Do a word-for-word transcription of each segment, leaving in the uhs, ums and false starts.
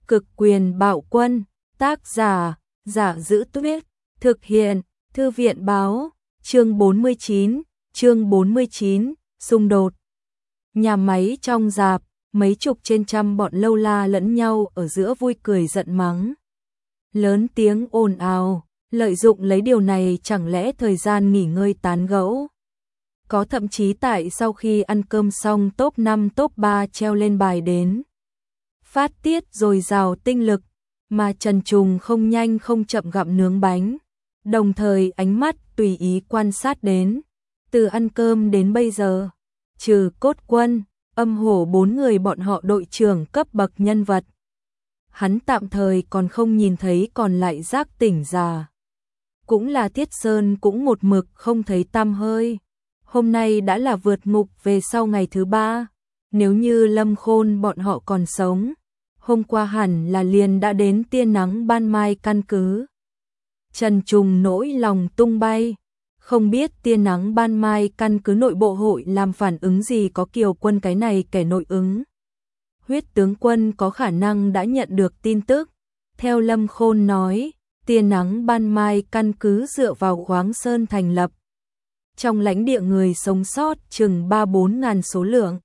Cực quyền bạo quân, tác giả, Giả Giữ Tuyết, thực hiện, Thư viện báo, chương bốn mươi chín, chương bốn mươi chín, xung đột. Nhà máy trong rạp, mấy chục trên trăm bọn lâu la lẫn nhau ở giữa vui cười giận mắng. Lớn tiếng ồn ào, lợi dụng lấy điều này chẳng lẽ thời gian nghỉ ngơi tán gẫu. Có thậm chí tại sau khi ăn cơm xong top năm top ba treo lên bài đến. Phát tiết dồi dào tinh lực, mà Trần Trùng không nhanh không chậm gặm nướng bánh, đồng thời ánh mắt tùy ý quan sát đến. Từ ăn cơm đến bây giờ, trừ Cốt Quân, Âm Hổ bốn người bọn họ đội trưởng cấp bậc nhân vật, hắn tạm thời còn không nhìn thấy còn lại giác tỉnh già. Cũng là Thiết Sơn cũng một mực không thấy tăm hơi. Hôm nay đã là vượt ngục về sau ngày thứ ba, nếu như Lâm Khôn bọn họ còn sống, hôm qua hẳn là liền đã đến tia nắng ban mai căn cứ. Trần Trùng nỗi lòng tung bay, không biết tia nắng ban mai căn cứ nội bộ hội làm phản ứng gì có Kiều Quân cái này kẻ nội ứng. Huyết tướng quân có khả năng đã nhận được tin tức. Theo Lâm Khôn nói, tia nắng ban mai căn cứ dựa vào khoáng sơn thành lập. Trong lãnh địa người sống sót chừng ba bốn ngàn số lượng.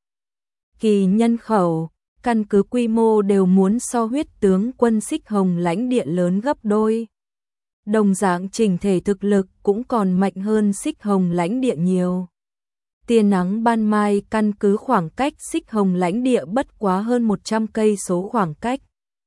Kỳ nhân khẩu, căn cứ quy mô đều muốn so huyết tướng quân Xích Hồng lãnh địa lớn gấp đôi. Đồng dạng chỉnh thể thực lực cũng còn mạnh hơn Xích Hồng lãnh địa nhiều. Tia nắng ban mai căn cứ khoảng cách Xích Hồng lãnh địa bất quá hơn một trăm cây số khoảng cách.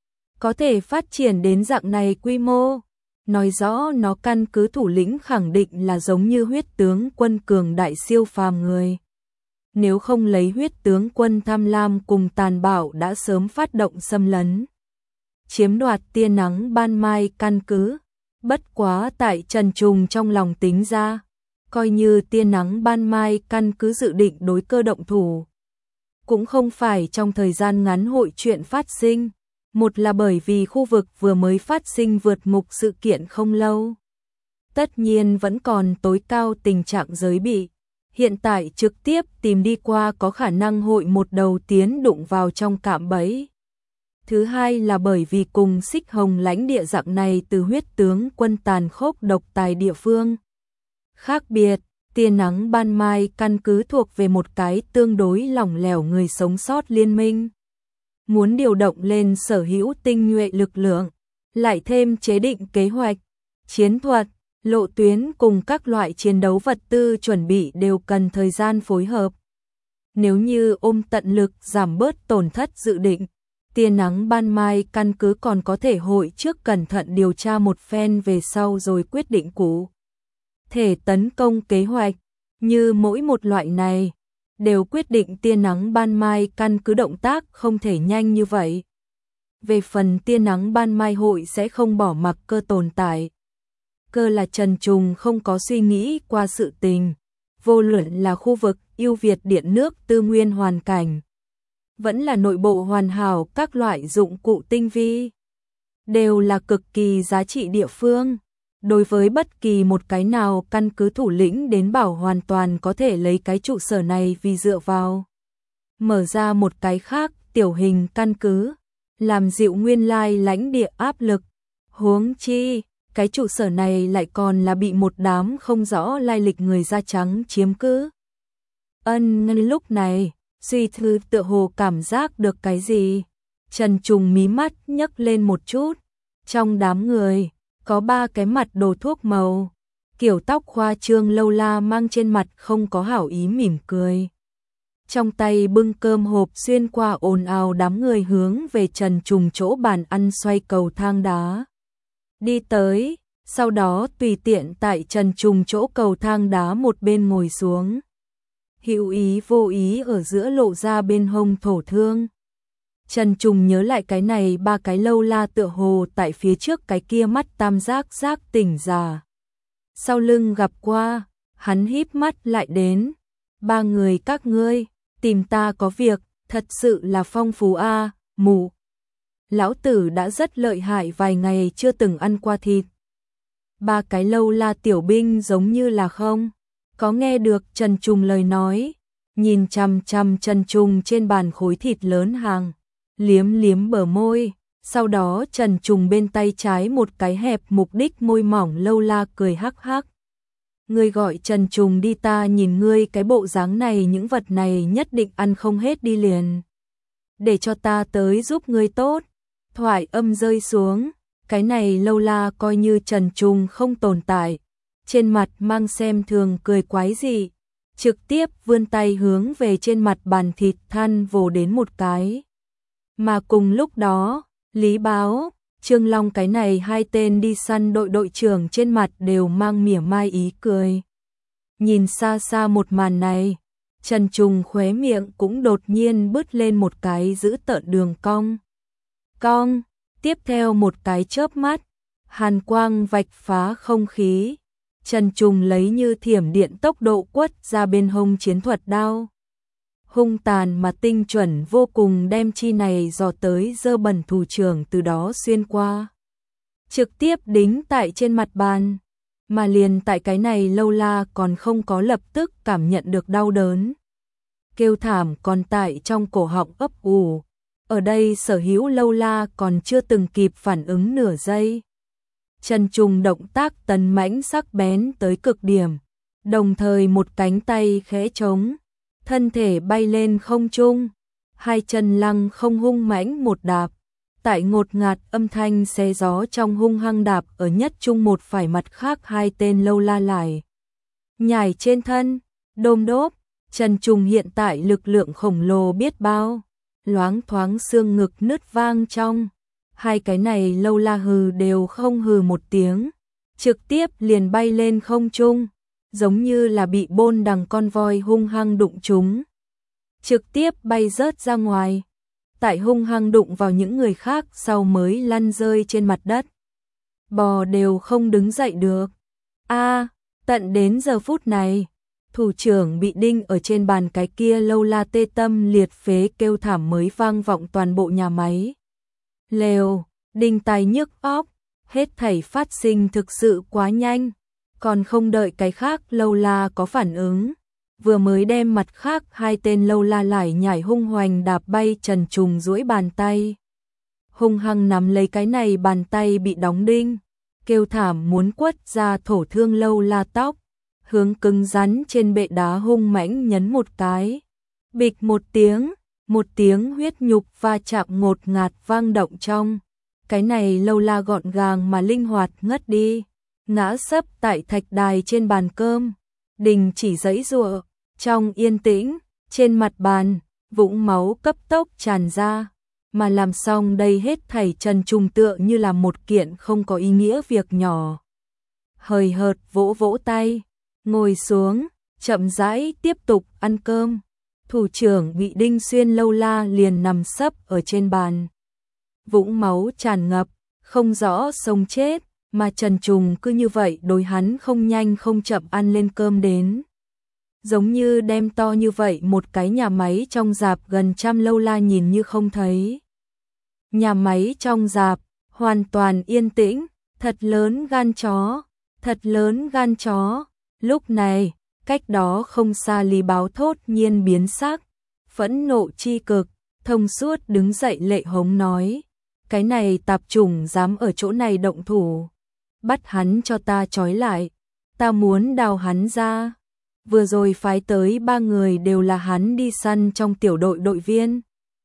Có thể phát triển đến dạng này quy mô, nói rõ nó căn cứ thủ lĩnh khẳng định là giống như huyết tướng quân cường đại siêu phàm người. Nếu không lấy huyết tướng quân tham lam cùng tàn bạo đã sớm phát động xâm lấn, chiếm đoạt tia nắng ban mai căn cứ. Bất quá tại Trần Trùng trong lòng tính ra, coi như tia nắng ban mai căn cứ dự định đối cơ động thủ, cũng không phải trong thời gian ngắn hội chuyện phát sinh. Một là bởi vì khu vực vừa mới phát sinh vượt ngục sự kiện không lâu. Tất nhiên vẫn còn tối cao tình trạng giới bị. Hiện tại trực tiếp tìm đi qua có khả năng hội một đầu tiến đụng vào trong cạm bẫy. Thứ hai là bởi vì cùng Xích Hồng lãnh địa dạng này từ huyết tướng quân tàn khốc độc tài địa phương. Khác biệt, tia nắng ban mai căn cứ thuộc về một cái tương đối lỏng lẻo người sống sót liên minh. Muốn điều động lên sở hữu tinh nhuệ lực lượng, lại thêm chế định kế hoạch, chiến thuật, lộ tuyến cùng các loại chiến đấu vật tư chuẩn bị đều cần thời gian phối hợp. Nếu như ôm tận lực giảm bớt tổn thất dự định, tia nắng ban mai căn cứ còn có thể hội trước cẩn thận điều tra một phen về sau rồi quyết định cụ thể tấn công kế hoạch. Như mỗi một loại này đều quyết định tia nắng ban mai căn cứ động tác không thể nhanh như vậy. Về phần tia nắng ban mai hội sẽ không bỏ mặc cơ tồn tại. Cơ là Trần Trùng không có suy nghĩ qua sự tình, vô luận là khu vực ưu việt điện nước tư nguyên hoàn cảnh, vẫn là nội bộ hoàn hảo các loại dụng cụ tinh vi, đều là cực kỳ giá trị địa phương. Đối với bất kỳ một cái nào căn cứ thủ lĩnh đến bảo hoàn toàn có thể lấy cái trụ sở này vì dựa vào. Mở ra một cái khác tiểu hình căn cứ, làm dịu nguyên lai lãnh địa áp lực. Huống chi, cái trụ sở này lại còn là bị một đám không rõ lai lịch người da trắng chiếm cứ. Ân lúc này, Duy Thư tựa hồ cảm giác được cái gì. Trần Trùng mí mắt nhấc lên một chút. Trong đám người, có ba cái mặt đồ thuốc màu, kiểu tóc khoa trương lâu la mang trên mặt không có hảo ý mỉm cười. Trong tay bưng cơm hộp xuyên qua ồn ào đám người hướng về Trần Trùng chỗ bàn ăn xoay cầu thang đá. Đi tới, sau đó tùy tiện tại Trần Trùng chỗ cầu thang đá một bên ngồi xuống. Hữu ý vô ý ở giữa lộ ra bên hông thổ thương. Trần Trùng nhớ lại cái này ba cái lâu la tựa hồ tại phía trước cái kia mắt tam giác giác tỉnh già. Sau lưng gặp qua, hắn híp mắt lại đến. Ba người các ngươi, tìm ta có việc, thật sự là phong phú a à, mù. Lão tử đã rất lợi hại vài ngày chưa từng ăn qua thịt. Ba cái lâu la tiểu binh giống như là không có nghe được Trần Trùng lời nói, nhìn chằm chằm Trần Trùng trên bàn khối thịt lớn hàng, liếm liếm bờ môi, Sau đó Trần Trùng bên tay trái một cái hẹp mục đích môi mỏng lâu la cười hắc hắc. Ngươi gọi Trần Trùng đi, ta nhìn ngươi cái bộ dáng này những vật này nhất định ăn không hết đi liền. Để cho ta tới giúp ngươi tốt. Thoại âm rơi xuống, cái này lâu la coi như Trần Trùng không tồn tại. Trên mặt mang xem thường cười quái dị, trực tiếp vươn tay hướng về trên mặt bàn thịt than vồ đến một cái. Mà cùng lúc đó, Lý Báo, Trương Long cái này hai tên đi săn đội đội trưởng trên mặt đều mang mỉa mai ý cười. Nhìn xa xa một màn này, Trần Trùng khóe miệng cũng đột nhiên bứt lên một cái dữ tợn đường cong. Cong, tiếp theo một cái chớp mắt, hàn quang vạch phá không khí. Trần Trùng lấy như thiểm điện tốc độ quất ra bên hông chiến thuật đao. Hung tàn mà tinh chuẩn vô cùng đem chi này dò tới dơ bẩn thủ trưởng từ đó xuyên qua. Trực tiếp đính tại trên mặt bàn. Mà liền tại cái này lâu la còn không có lập tức cảm nhận được đau đớn. Kêu thảm còn tại trong cổ họng ấp ủ. Ở đây sở hữu lâu la còn chưa từng kịp phản ứng nửa giây. Trần Trùng động tác tấn mãnh sắc bén tới cực điểm. Đồng thời một cánh tay khẽ trống. Thân thể bay lên không trung, hai chân lăng không hung mãnh một đạp, tại ngột ngạt âm thanh xé gió trong hung hăng đạp ở nhất trung một phải mặt khác hai tên lâu la lại. Nhảy trên thân, đôm đốp, Trần Trùng hiện tại lực lượng khổng lồ biết bao, loáng thoáng xương ngực nứt vang trong, hai cái này lâu la hừ đều không hừ một tiếng, trực tiếp liền bay lên không trung. Giống như là bị bôn đằng con voi hung hăng đụng chúng. Trực tiếp bay rớt ra ngoài. Tại hung hăng đụng vào những người khác sau mới lăn rơi trên mặt đất. Bò đều không đứng dậy được. A, tận đến giờ phút này, thủ trưởng bị đinh ở trên bàn cái kia lâu la tê tâm liệt phế kêu thảm mới vang vọng toàn bộ nhà máy. Lều, đinh tai nhức óc, hết thảy phát sinh thực sự quá nhanh. Còn không đợi cái khác lâu la có phản ứng, vừa mới đem mặt khác hai tên lâu la lại nhảy hung hoành đạp bay. Trần Trùng duỗi bàn tay, hung hăng nắm lấy cái này bàn tay bị đóng đinh, kêu thảm muốn quất ra thổ thương lâu la tóc, hướng cứng rắn trên bệ đá hung mãnh nhấn một cái. Bịch một tiếng, một tiếng huyết nhục va chạm ngột ngạt vang động trong. Cái này lâu la gọn gàng mà linh hoạt ngất đi. Ngã sấp tại thạch đài trên bàn cơm, đình chỉ giãy giụa, trong yên tĩnh, trên mặt bàn, vũng máu cấp tốc tràn ra, mà làm xong đây hết thảy Trần Trùng tựa như là một kiện không có ý nghĩa việc nhỏ. Hời hợt vỗ vỗ tay, ngồi xuống, chậm rãi tiếp tục ăn cơm. Thủ trưởng bị đinh xuyên lâu la liền nằm sấp ở trên bàn. Vũng máu tràn ngập, không rõ sống chết. Mà Trần Trùng cứ như vậy đối hắn không nhanh không chậm ăn lên cơm đến. Giống như đem to như vậy một cái nhà máy trong rạp gần trăm lâu la nhìn như không thấy. Nhà máy trong rạp, hoàn toàn yên tĩnh, thật lớn gan chó, thật lớn gan chó. Lúc này, cách đó không xa Lý Báo thốt nhiên biến sắc, phẫn nộ chi cực, thông suốt đứng dậy lệ hống nói. Cái này tạp chủng dám ở chỗ này động thủ. Bắt hắn cho ta trói lại, ta muốn đào hắn ra. Vừa rồi phái tới ba người đều là hắn đi săn trong tiểu đội đội viên.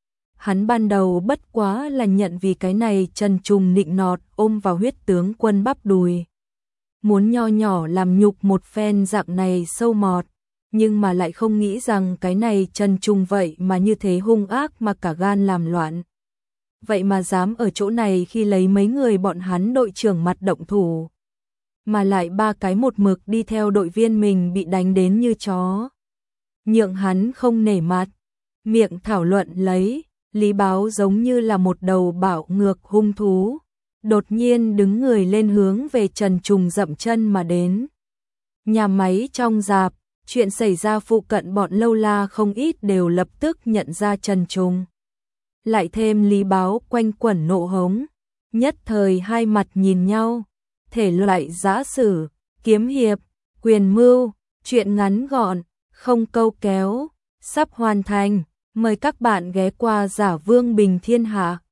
Hắn ban đầu bất quá là nhận vì cái này Trần Trùng nịnh nọt ôm vào huyết tướng quân bắp đùi. Muốn nho nhỏ làm nhục một phen dạng này sâu mọt, nhưng mà lại không nghĩ rằng cái này Trần Trùng vậy mà như thế hung ác mà cả gan làm loạn. Vậy mà dám ở chỗ này khi lấy mấy người bọn hắn đội trưởng mặt động thủ. Mà lại ba cái một mực đi theo đội viên mình bị đánh đến như chó. Nhượng hắn không nể mặt. Miệng thảo luận lấy, Lý Báo giống như là một đầu bạo ngược hung thú. Đột nhiên đứng người lên hướng về Trần Trùng dậm chân mà đến. Nhà máy trong rạp, chuyện xảy ra phụ cận bọn lâu la không ít đều lập tức nhận ra Trần Trùng. Lại thêm Lý Báo quanh quẩn nộ hống, nhất thời hai mặt nhìn nhau, thể loại giã sử, kiếm hiệp, quyền mưu, chuyện ngắn gọn, không câu kéo, sắp hoàn thành, mời các bạn ghé qua Giả Vương Bình Thiên Hạ.